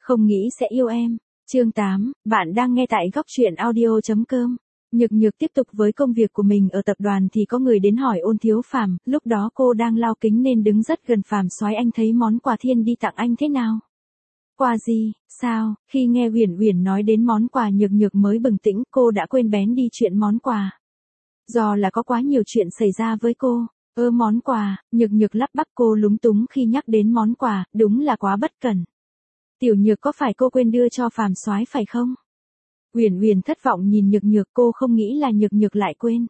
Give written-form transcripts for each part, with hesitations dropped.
Không nghĩ sẽ yêu em. Chương 8, bạn đang nghe tại góc truyện audio.com. Nhược Nhược tiếp tục với công việc của mình ở tập đoàn thì có người đến hỏi Ôn Thiếu Phàm, lúc đó cô đang lau kính nên đứng rất gần Phàm Soái. Anh thấy món quà Thiên đi tặng anh thế nào? Quà gì? Sao? Khi nghe Uyển Uyển nói đến món quà Nhược Nhược mới bừng tỉnh, cô đã quên bén đi chuyện món quà. Do là có quá nhiều chuyện xảy ra với cô. Món quà, Nhược Nhược lắp bắp, cô lúng túng khi nhắc đến món quà, đúng là quá bất cẩn. Tiểu Nhược, có phải cô quên đưa cho Phàm Soái phải không? Uyển Uyển thất vọng nhìn Nhược Nhược, cô không nghĩ là Nhược Nhược lại quên.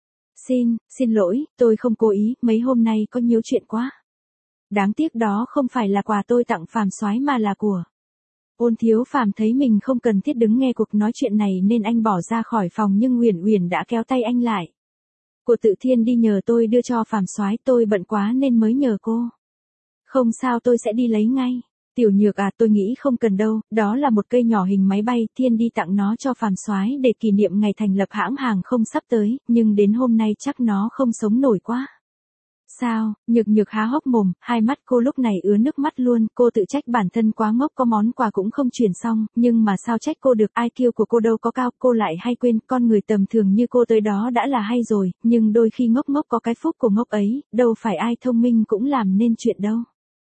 Xin lỗi, tôi không cố ý, mấy hôm nay có nhiều chuyện quá. Đáng tiếc đó không phải là quà tôi tặng Phàm Soái mà là của. Ôn Thiếu Phàm thấy mình không cần thiết đứng nghe cuộc nói chuyện này nên anh bỏ ra khỏi phòng, nhưng Uyển Uyển đã kéo tay anh lại. Của Tự Thiên đi nhờ tôi đưa cho Phàm Soái, tôi bận quá nên mới nhờ cô. Không sao, tôi sẽ đi lấy ngay. Tiểu Nhược à, tôi nghĩ không cần đâu, đó là một cây nhỏ hình máy bay, Thiên đi tặng nó cho Phàm Soái để kỷ niệm ngày thành lập hãng hàng không sắp tới, nhưng đến hôm nay chắc nó không sống nổi quá. Sao? Nhược Nhược há hốc mồm, hai mắt cô lúc này ứa nước mắt luôn, cô tự trách bản thân quá ngốc, có món quà cũng không chuyển xong, nhưng mà sao trách cô được, IQ của cô đâu có cao, cô lại hay quên, con người tầm thường như cô tới đó đã là hay rồi, nhưng đôi khi ngốc ngốc có cái phúc của ngốc ấy, đâu phải ai thông minh cũng làm nên chuyện đâu.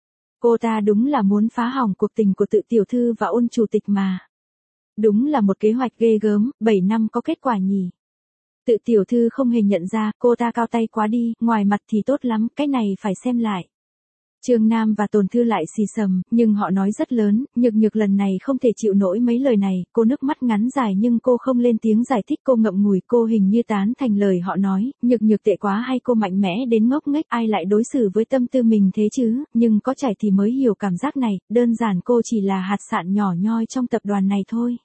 Cô ta đúng là muốn phá hỏng cuộc tình của Tự tiểu thư và Ôn chủ tịch mà. Đúng là một kế hoạch ghê gớm, 7 năm có kết quả nhỉ. Tự tiểu thư không hề nhận ra, cô ta cao tay quá đi, ngoài mặt thì tốt lắm, cái này phải xem lại. Trương Nam và Tồn Thư lại xì xầm, nhưng họ nói rất lớn, Nhược Nhược lần này không thể chịu nổi mấy lời này, cô nước mắt ngắn dài nhưng cô không lên tiếng giải thích, cô ngậm ngùi, cô hình như tán thành lời họ nói, Nhược Nhược tệ quá hay cô mạnh mẽ đến ngốc nghếch, ai lại đối xử với tâm tư mình thế chứ, nhưng có trải thì mới hiểu cảm giác này, đơn giản cô chỉ là hạt sạn nhỏ nhoi trong tập đoàn này thôi.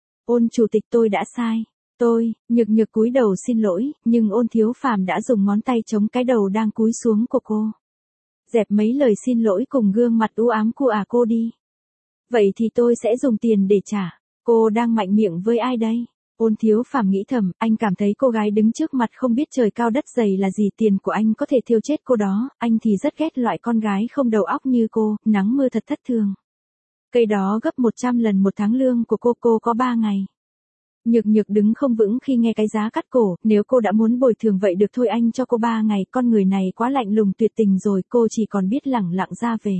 Ôn chủ tịch, tôi đã sai. Nhược Nhược cúi đầu xin lỗi, nhưng Ôn Thiếu Phàm đã dùng ngón tay chống cái đầu đang cúi xuống của cô. Dẹp mấy lời xin lỗi cùng gương mặt u ám của cô đi. Vậy thì tôi sẽ dùng tiền để trả. Cô đang mạnh miệng với ai đây? Ôn Thiếu Phàm nghĩ thầm, anh cảm thấy cô gái đứng trước mặt không biết trời cao đất dày là gì, tiền của anh có thể thiêu chết cô đó, anh thì rất ghét loại con gái không đầu óc như cô, nắng mưa thật thất thường. Cây đó gấp 100 lần một tháng lương của cô có 3 ngày. Nhược Nhược đứng không vững khi nghe cái giá cắt cổ, nếu cô đã muốn bồi thường vậy được thôi, anh cho cô 3 ngày, con người này quá lạnh lùng tuyệt tình rồi, cô chỉ còn biết lẳng lặng ra về.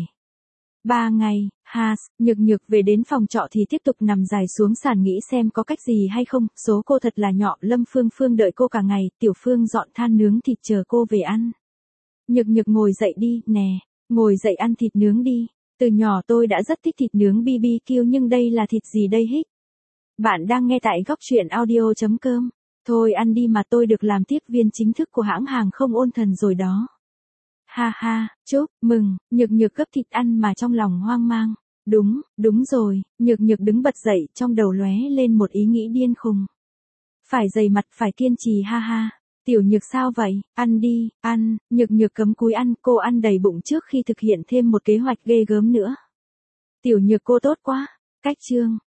3 ngày, Nhược Nhược về đến phòng trọ thì tiếp tục nằm dài xuống sàn nghĩ xem có cách gì hay không, số cô thật là nhỏ, Lâm Phương Phương đợi cô cả ngày, Tiểu Phương dọn than nướng thịt chờ cô về ăn. Nhược Nhược ngồi dậy đi, nè, ngồi dậy ăn thịt nướng đi, từ nhỏ tôi đã rất thích thịt nướng BBQ nhưng đây là thịt gì đây hích? Bạn đang nghe tại góc truyện audio.com. Thôi ăn đi mà, tôi được làm tiếp viên chính thức của hãng hàng không Ôn Thần rồi đó. Ha ha, chúc mừng, Nhược Nhược gấp thịt ăn mà trong lòng hoang mang. Đúng rồi, Nhược Nhược đứng bật dậy, trong đầu lóe lên một ý nghĩ điên khùng. Phải dày mặt, phải kiên trì, ha ha. Tiểu Nhược sao vậy, ăn đi, ăn, Nhược Nhược cấm cúi ăn, cô ăn đầy bụng trước khi thực hiện thêm một kế hoạch ghê gớm nữa. Tiểu Nhược cô tốt quá, cách chương.